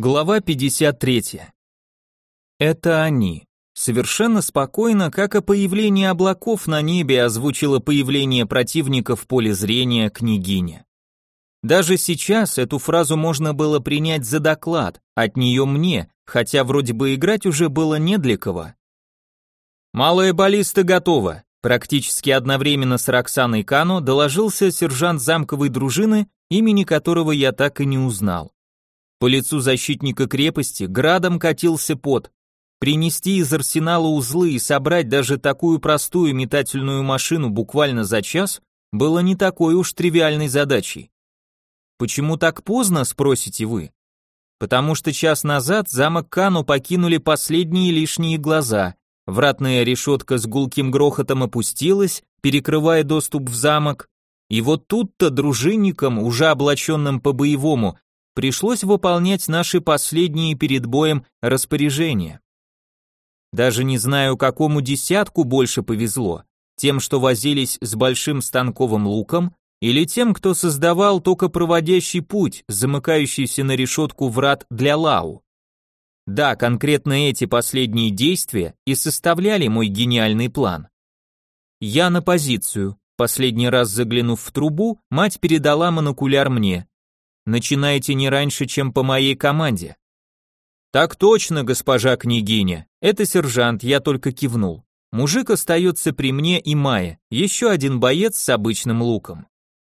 Глава 53. Это они. Совершенно спокойно, как о появлении облаков на небе, озвучило появление противника в поле зрения княгиня. Даже сейчас эту фразу можно было принять за доклад, от нее мне, хотя вроде бы играть уже было не для кого. «Малая баллиста готова», практически одновременно с Роксаной Кано доложился сержант замковой дружины, имени которого я так и не узнал. По лицу защитника крепости градом катился пот. Принести из арсенала узлы и собрать даже такую простую метательную машину буквально за час было не такой уж тривиальной задачей. Почему так поздно, спросите вы? Потому что час назад замок Кано покинули последние лишние глаза. Вратная решетка с гулким грохотом опустилась, перекрывая доступ в замок. И вот тут-то дружинникам, уже облаченным по-боевому, пришлось выполнять наши последние перед боем распоряжения. Даже не знаю, какому десятку больше повезло, тем, что возились с большим станковым луком, или тем, кто создавал токопроводящий путь, замыкающийся на решетку врат для Лау. Да, конкретно эти последние действия и составляли мой гениальный план. Я на позицию. Последний раз заглянув в трубу, мать передала монокуляр мне. Начинайте не раньше, чем по моей команде. Так точно, госпожа княгиня. Это сержант, я только кивнул. Мужик остается при мне и Майе, еще один боец с обычным луком.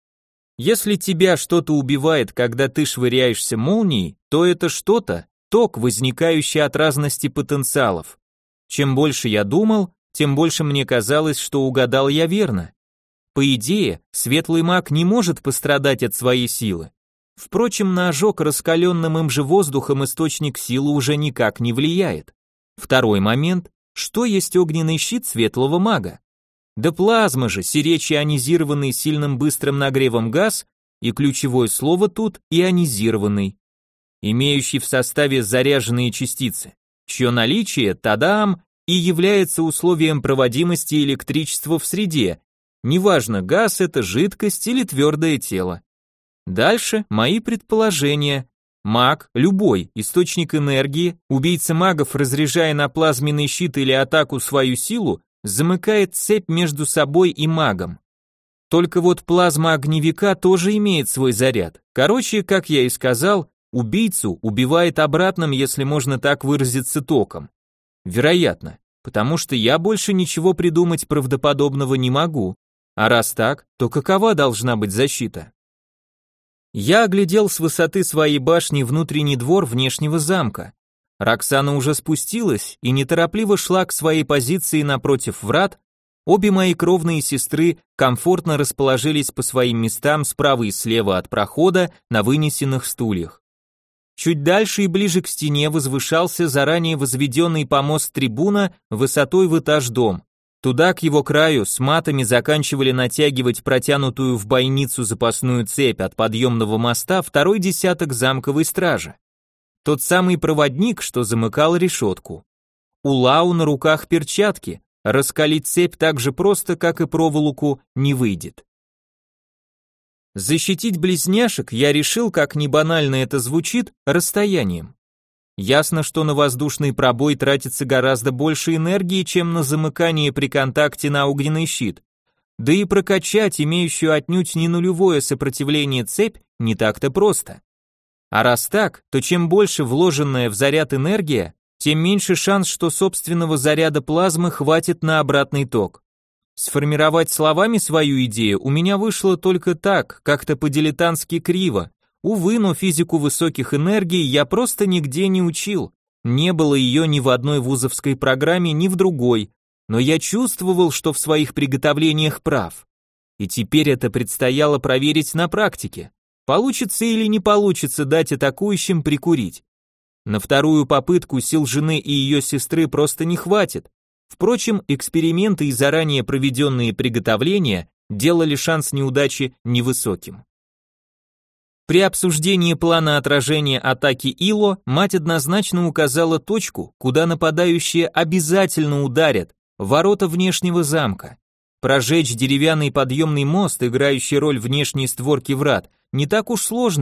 Если тебя что-то убивает, когда ты швыряешься молнией, то это что-то ток, возникающий от разности потенциалов. Чем больше я думал, тем больше мне казалось, что угадал я верно. По идее, светлый маг не может пострадать от своей силы. Впрочем, на ожог раскаленным им же воздухом источник силы уже никак не влияет. Второй момент, что есть огненный щит светлого мага? Да плазма же, сиречь ионизированный сильным быстрым нагревом газ, и ключевое слово тут ионизированный, имеющий в составе заряженные частицы, чье наличие, тадам, и является условием проводимости электричества в среде, неважно, газ это жидкость или твердое тело. Дальше мои предположения. Маг, любой источник энергии, убийца магов, разряжая на плазменный щит или атаку свою силу, замыкает цепь между собой и магом. Только вот плазма огневика тоже имеет свой заряд. Короче, как я и сказал, убийцу убивает обратным, если можно так выразиться, током. Вероятно, потому что я больше ничего придумать правдоподобного не могу. А раз так, то какова должна быть защита? Я оглядел с высоты своей башни внутренний двор внешнего замка. Роксана уже спустилась и неторопливо шла к своей позиции напротив врат. Обе мои кровные сестры комфортно расположились по своим местам справа и слева от прохода на вынесенных стульях. Чуть дальше и ближе к стене возвышался заранее возведенный помост трибуна высотой в этаж дом. Туда, к его краю, с матами заканчивали натягивать протянутую в бойницу запасную цепь от подъемного моста второй десяток замковой стражи. Тот самый проводник, что замыкал решетку. У Лау на руках перчатки, раскалить цепь так же просто, как и проволоку, не выйдет. Защитить близняшек я решил, как ни банально это звучит, расстоянием. Ясно, что на воздушный пробой тратится гораздо больше энергии, чем на замыкание при контакте на огненный щит. Да и прокачать имеющую отнюдь не нулевое сопротивление цепь не так-то просто. А раз так, то чем больше вложенная в заряд энергия, тем меньше шанс, что собственного заряда плазмы хватит на обратный ток. Сформировать словами свою идею у меня вышло только так, как-то по-дилетантски криво. Увы, но физику высоких энергий я просто нигде не учил, не было ее ни в одной вузовской программе, ни в другой, но я чувствовал, что в своих приготовлениях прав. И теперь это предстояло проверить на практике. Получится или не получится дать атакующим прикурить. На вторую попытку сил жены и ее сестры просто не хватит. Впрочем, эксперименты и заранее проведенные приготовления делали шанс неудачи невысоким. При обсуждении плана отражения атаки Ило мать однозначно указала точку, куда нападающие обязательно ударят, ворота внешнего замка. Прожечь деревянный подъемный мост, играющий роль внешней створки врат, не так уж сложно,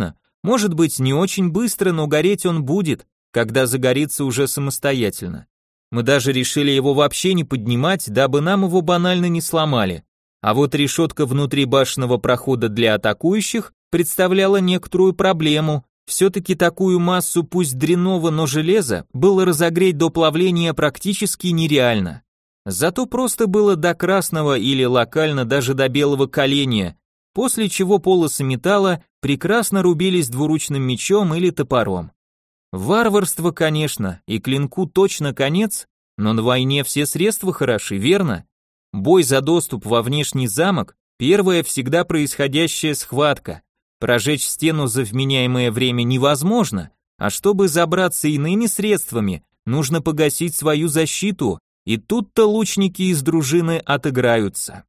Может быть, не очень быстро, но гореть он будет, когда загорится уже самостоятельно. Мы даже решили его вообще не поднимать, дабы нам его банально не сломали. А вот решетка внутри башенного прохода для атакующих представляла некоторую проблему. Все-таки такую массу, пусть дрянного, но железа, было разогреть до плавления практически нереально. Зато просто было до красного или локально даже до белого коленя, после чего полосы металла прекрасно рубились двуручным мечом или топором. Варварство, конечно, и клинку точно конец, но на войне все средства хороши, верно? Бой за доступ во внешний замок – первая всегда происходящая схватка. Прожечь стену за вменяемое время невозможно, а чтобы забраться иными средствами, нужно погасить свою защиту, и тут-то лучники из дружины отыграются.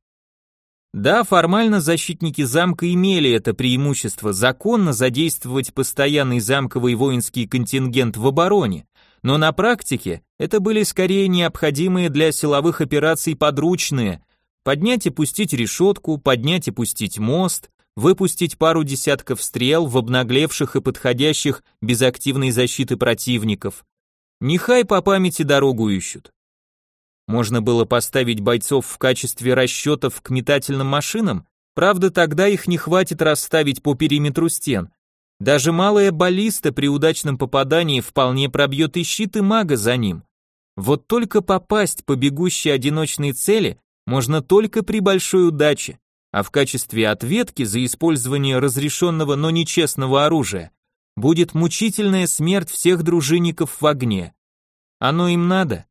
Да, формально защитники замка имели это преимущество законно задействовать постоянный замковый воинский контингент в обороне, но на практике это были скорее необходимые для силовых операций подручные: поднять и пустить решетку, поднять и пустить мост, выпустить пару десятков стрел в обнаглевших и подходящих без активной защиты противников. Нехай по памяти дорогу ищут. Можно было поставить бойцов в качестве расчетов к метательным машинам, правда тогда их не хватит расставить по периметру стен. Даже малая баллиста при удачном попадании вполне пробьет и щит, и мага за ним. Вот только попасть по бегущей одиночной цели можно только при большой удаче, а в качестве ответки за использование разрешенного, но нечестного оружия будет мучительная смерть всех дружинников в огне. Оно им надо?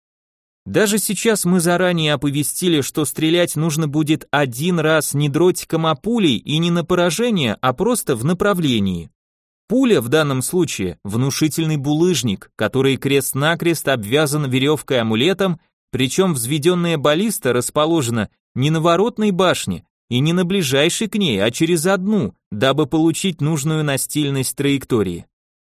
Даже сейчас мы заранее оповестили, что стрелять нужно будет один раз не дротиком, а пулей, и не на поражение, а просто в направлении. Пуля в данном случае внушительный булыжник, который крест-накрест обвязан веревкой-амулетом, причем взведенная баллиста расположена не на воротной башне и не на ближайшей к ней, а через одну, дабы получить нужную настильность траектории.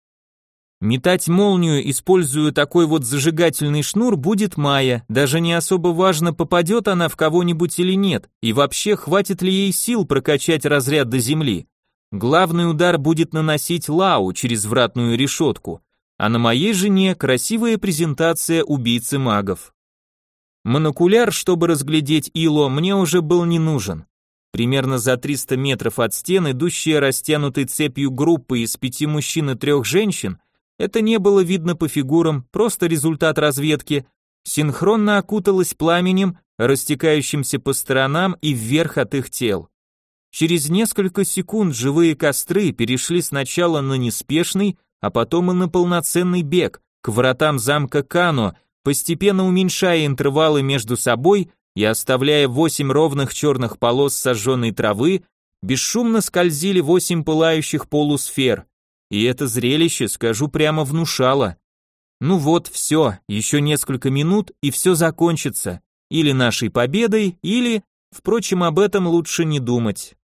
Метать молнию, используя такой вот зажигательный шнур, будет Майя, даже не особо важно, попадет она в кого-нибудь или нет, и вообще хватит ли ей сил прокачать разряд до земли. Главный удар будет наносить Лау через вратную решетку, а на моей жене красивая презентация убийцы магов. Монокуляр, чтобы разглядеть Ило, мне уже был не нужен. Примерно за 300 метров от стен, идущая растянутой цепью группы из 5 мужчин и 3 женщин, это не было видно по фигурам, просто результат разведки, синхронно окуталась пламенем, растекающимся по сторонам и вверх от их тел. Через несколько секунд живые костры перешли сначала на неспешный, а потом и на полноценный бег к вратам замка Кано, постепенно уменьшая интервалы между собой и оставляя 8 ровных черных полос сожженной травы, бесшумно скользили 8 пылающих полусфер. И это зрелище, скажу прямо, внушало. Ну вот, все, еще несколько минут, и все закончится. Или нашей победой, или, впрочем, об этом лучше не думать.